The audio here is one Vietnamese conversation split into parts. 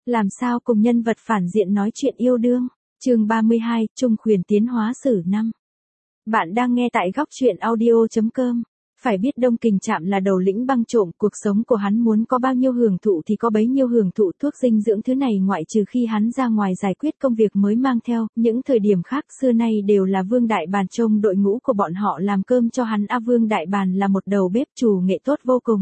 Làm sao cùng nhân vật phản diện nói chuyện yêu đương? Chương 32, Trung Khuyển tiến hóa sử 5. Bạn đang nghe tại góc truyện audio.com. Phải biết Đông Kình Trạm là đầu lĩnh băng trộm, cuộc sống của hắn muốn có bao nhiêu hưởng thụ thì có bấy nhiêu hưởng thụ, thuốc dinh dưỡng thứ này ngoại trừ khi hắn ra ngoài giải quyết công việc mới mang theo, những thời điểm khác xưa nay đều là Vương Đại Bàn trông đội ngũ của bọn họ làm cơm cho hắn. Vương Đại Bàn là một đầu bếp chủ nghệ tốt vô cùng.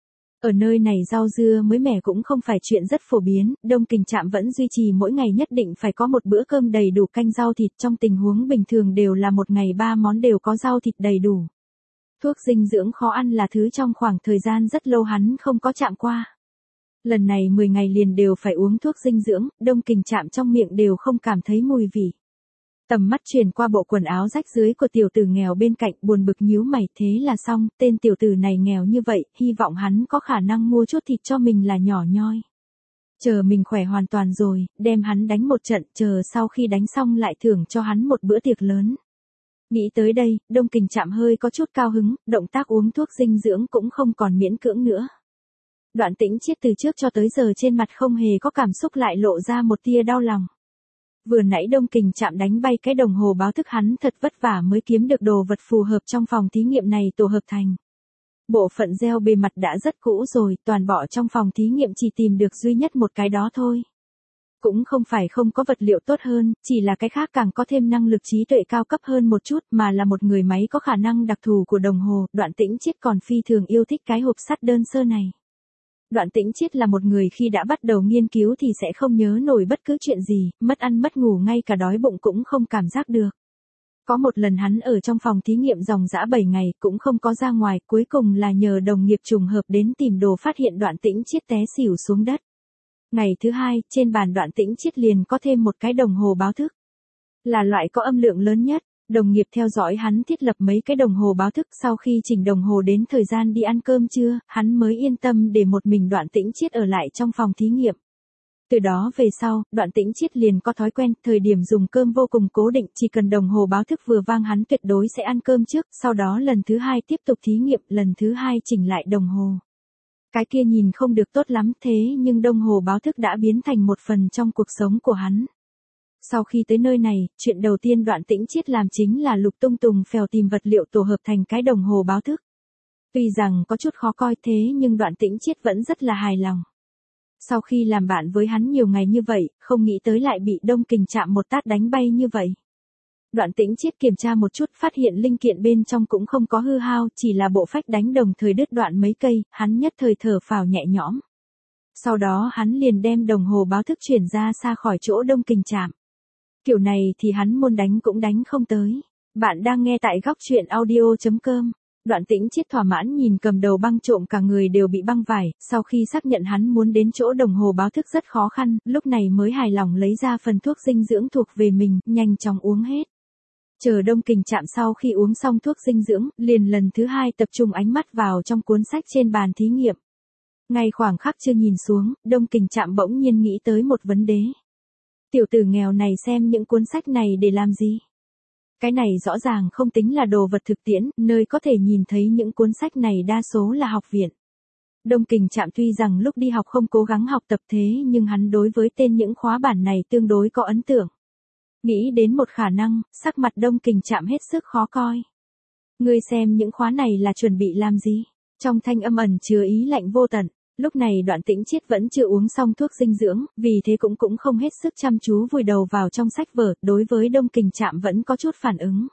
Ở nơi này rau dưa mới mẻ cũng không phải chuyện rất phổ biến, Đông Kình Trạm vẫn duy trì mỗi ngày nhất định phải có một bữa cơm đầy đủ canh rau thịt, trong tình huống bình thường đều là một ngày 3 món đều có rau thịt đầy đủ. Thuốc dinh dưỡng khó ăn là thứ trong khoảng thời gian rất lâu hắn không có chạm qua. Lần này 10 ngày liền đều phải uống thuốc dinh dưỡng, Đông Kình Trạm trong miệng đều không cảm thấy mùi vị. Tầm mắt truyền qua bộ quần áo rách rưới của tiểu tử nghèo bên cạnh, buồn bực nhíu mày, thế là xong, tên tiểu tử này nghèo như vậy, hy vọng hắn có khả năng mua chút thịt cho mình là nhỏ nhoi. Chờ mình khỏe hoàn toàn rồi, đem hắn đánh một trận, chờ sau khi đánh xong lại thưởng cho hắn một bữa tiệc lớn. Nghĩ tới đây, Đông Kình Trạm hơi có chút cao hứng, động tác uống thuốc dinh dưỡng cũng không còn miễn cưỡng nữa. Đoạn Tĩnh Chiết từ trước cho tới giờ trên mặt không hề có cảm xúc, lại lộ ra một tia đau lòng. Vừa nãy Đông Kình Trạm đánh bay cái đồng hồ báo thức hắn thật vất vả mới kiếm được đồ vật phù hợp trong phòng thí nghiệm này tổ hợp thành. Bộ phận gel bề mặt đã rất cũ rồi, toàn bộ trong phòng thí nghiệm chỉ tìm được duy nhất một cái đó thôi. Cũng không phải không có vật liệu tốt hơn, chỉ là cái khác càng có thêm năng lực trí tuệ cao cấp hơn một chút, mà là một người máy có khả năng đặc thù của đồng hồ. Đoạn Tĩnh Chiết còn phi thường yêu thích cái hộp sắt đơn sơ này. Đoạn Tĩnh Chiết là một người khi đã bắt đầu nghiên cứu thì sẽ không nhớ nổi bất cứ chuyện gì, mất ăn mất ngủ, ngay cả đói bụng cũng không cảm giác được. Có một lần hắn ở trong phòng thí nghiệm dòng dã 7 ngày cũng không có ra ngoài, cuối cùng là nhờ đồng nghiệp trùng hợp đến tìm đồ phát hiện Đoạn Tĩnh Chiết té xỉu xuống đất. Ngày thứ hai, trên bàn Đoạn Tĩnh Chiết liền có thêm một cái đồng hồ báo thức. Là loại có âm lượng lớn nhất. Đồng nghiệp theo dõi hắn thiết lập mấy cái đồng hồ báo thức, sau khi chỉnh đồng hồ đến thời gian đi ăn cơm trưa, hắn mới yên tâm để một mình Đoạn Tĩnh Chiết ở lại trong phòng thí nghiệm. Từ đó về sau, Đoạn Tĩnh Chiết liền có thói quen, thời điểm dùng cơm vô cùng cố định, chỉ cần đồng hồ báo thức vừa vang hắn tuyệt đối sẽ ăn cơm trước, sau đó lần thứ hai tiếp tục thí nghiệm, lần thứ hai chỉnh lại đồng hồ. Cái kia nhìn không được tốt lắm, thế nhưng đồng hồ báo thức đã biến thành một phần trong cuộc sống của hắn. Sau khi tới nơi này, chuyện đầu tiên Đoạn Tĩnh Chiết làm chính là lục tung tùng phèo tìm vật liệu tổ hợp thành cái đồng hồ báo thức. Tuy rằng có chút khó coi thế nhưng Đoạn Tĩnh Chiết vẫn rất là hài lòng. Sau khi làm bạn với hắn nhiều ngày như vậy, không nghĩ tới lại bị Đông Kình Trạm một tát đánh bay như vậy. Đoạn Tĩnh Chiết kiểm tra một chút, phát hiện linh kiện bên trong cũng không có hư hao, chỉ là bộ phách đánh đồng thời đứt đoạn mấy cây, hắn nhất thời thở phào nhẹ nhõm. Sau đó hắn liền đem đồng hồ báo thức chuyển ra xa khỏi chỗ Đông Kình Trạm. Kiểu này thì hắn muốn đánh cũng đánh không tới. Bạn đang nghe tại góc truyện audio.com. Đoạn Tĩnh Chiết thỏa mãn nhìn cầm đầu băng trộm cả người đều bị băng vải, sau khi xác nhận hắn muốn đến chỗ đồng hồ báo thức rất khó khăn, lúc này mới hài lòng lấy ra phần thuốc dinh dưỡng thuộc về mình, nhanh chóng uống hết. Chờ Đông Kình Trạm sau khi uống xong thuốc dinh dưỡng, liền lần thứ hai tập trung ánh mắt vào trong cuốn sách trên bàn thí nghiệm. Ngay khoảng khắc chưa nhìn xuống, Đông Kình Trạm bỗng nhiên nghĩ tới một vấn đề. Tiểu tử nghèo này xem những cuốn sách này để làm gì? Cái này rõ ràng không tính là đồ vật thực tiễn, nơi có thể nhìn thấy những cuốn sách này đa số là học viện. Đông Kình Trạm tuy rằng lúc đi học không cố gắng học tập thế nhưng hắn đối với tên những khóa bản này tương đối có ấn tượng. Nghĩ đến một khả năng, sắc mặt Đông Kình Trạm hết sức khó coi. Ngươi xem những khóa này là chuẩn bị làm gì? Trong thanh âm ẩn chứa ý lạnh vô tận. Lúc này Đoạn Tĩnh Chiết vẫn chưa uống xong thuốc dinh dưỡng, vì thế cũng không hết sức chăm chú vùi đầu vào trong sách vở, đối với Đông Kình Trạm vẫn có chút phản ứng.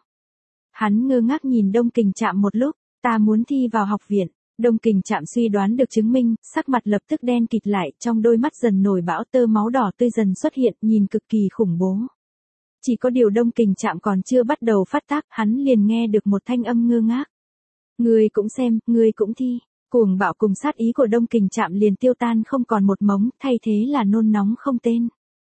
Hắn ngơ ngác nhìn Đông Kình Trạm một lúc, ta muốn thi vào học viện. Đông Kình Trạm suy đoán được chứng minh, sắc mặt lập tức đen kịt lại, trong đôi mắt dần nổi bão tơ máu đỏ tươi dần xuất hiện, nhìn cực kỳ khủng bố. Chỉ có điều Đông Kình Trạm còn chưa bắt đầu phát tác, hắn liền nghe được một thanh âm ngơ ngác. Ngươi cũng xem, ngươi cũng thi. Cuồng bạo cùng sát ý của Đông Kình Trạm liền tiêu tan không còn một mống, thay thế là nôn nóng không tên.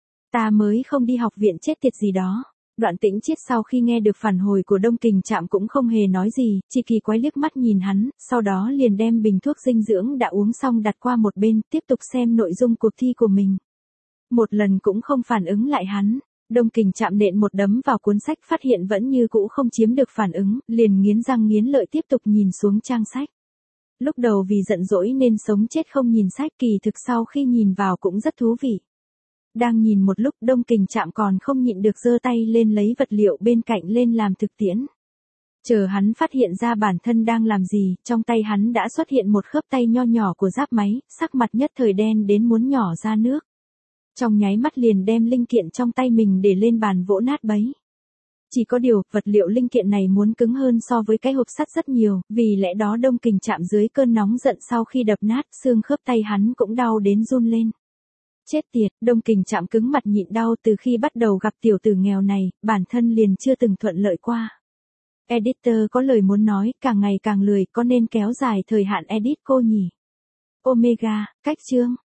Ta mới không đi học viện chết tiệt gì đó. Đoạn Tĩnh Chiết sau khi nghe được phản hồi của Đông Kình Trạm cũng không hề nói gì, chỉ kỳ quái liếc mắt nhìn hắn, sau đó liền đem bình thuốc dinh dưỡng đã uống xong đặt qua một bên, tiếp tục xem nội dung cuộc thi của mình. Một lần cũng không phản ứng lại hắn. Đông Kình Trạm nện một đấm vào cuốn sách, phát hiện vẫn như cũ không chiếm được phản ứng, liền nghiến răng nghiến lợi tiếp tục nhìn xuống trang sách. Lúc đầu vì giận dỗi nên sống chết không nhìn sách, kỳ thực sau khi nhìn vào cũng rất thú vị. Đang nhìn một lúc Đông Kình Trạm còn không nhịn được giơ tay lên lấy vật liệu bên cạnh lên làm thực tiễn. Chờ hắn phát hiện ra bản thân đang làm gì, trong tay hắn đã xuất hiện một khớp tay nho nhỏ của giáp máy, sắc mặt nhất thời đen đến muốn nhỏ ra nước. Trong nháy mắt liền đem linh kiện trong tay mình để lên bàn vỗ nát bấy. Chỉ có điều, vật liệu linh kiện này muốn cứng hơn so với cái hộp sắt rất nhiều, vì lẽ đó Đông Kình Trạm dưới cơn nóng giận sau khi đập nát, xương khớp tay hắn cũng đau đến run lên. Chết tiệt, Đông Kình Trạm cứng mặt nhịn đau từ khi bắt đầu gặp tiểu tử nghèo này, bản thân liền chưa từng thuận lợi qua. Editor có lời muốn nói, càng ngày càng lười, có nên kéo dài thời hạn edit cô nhỉ? Omega, cách chương.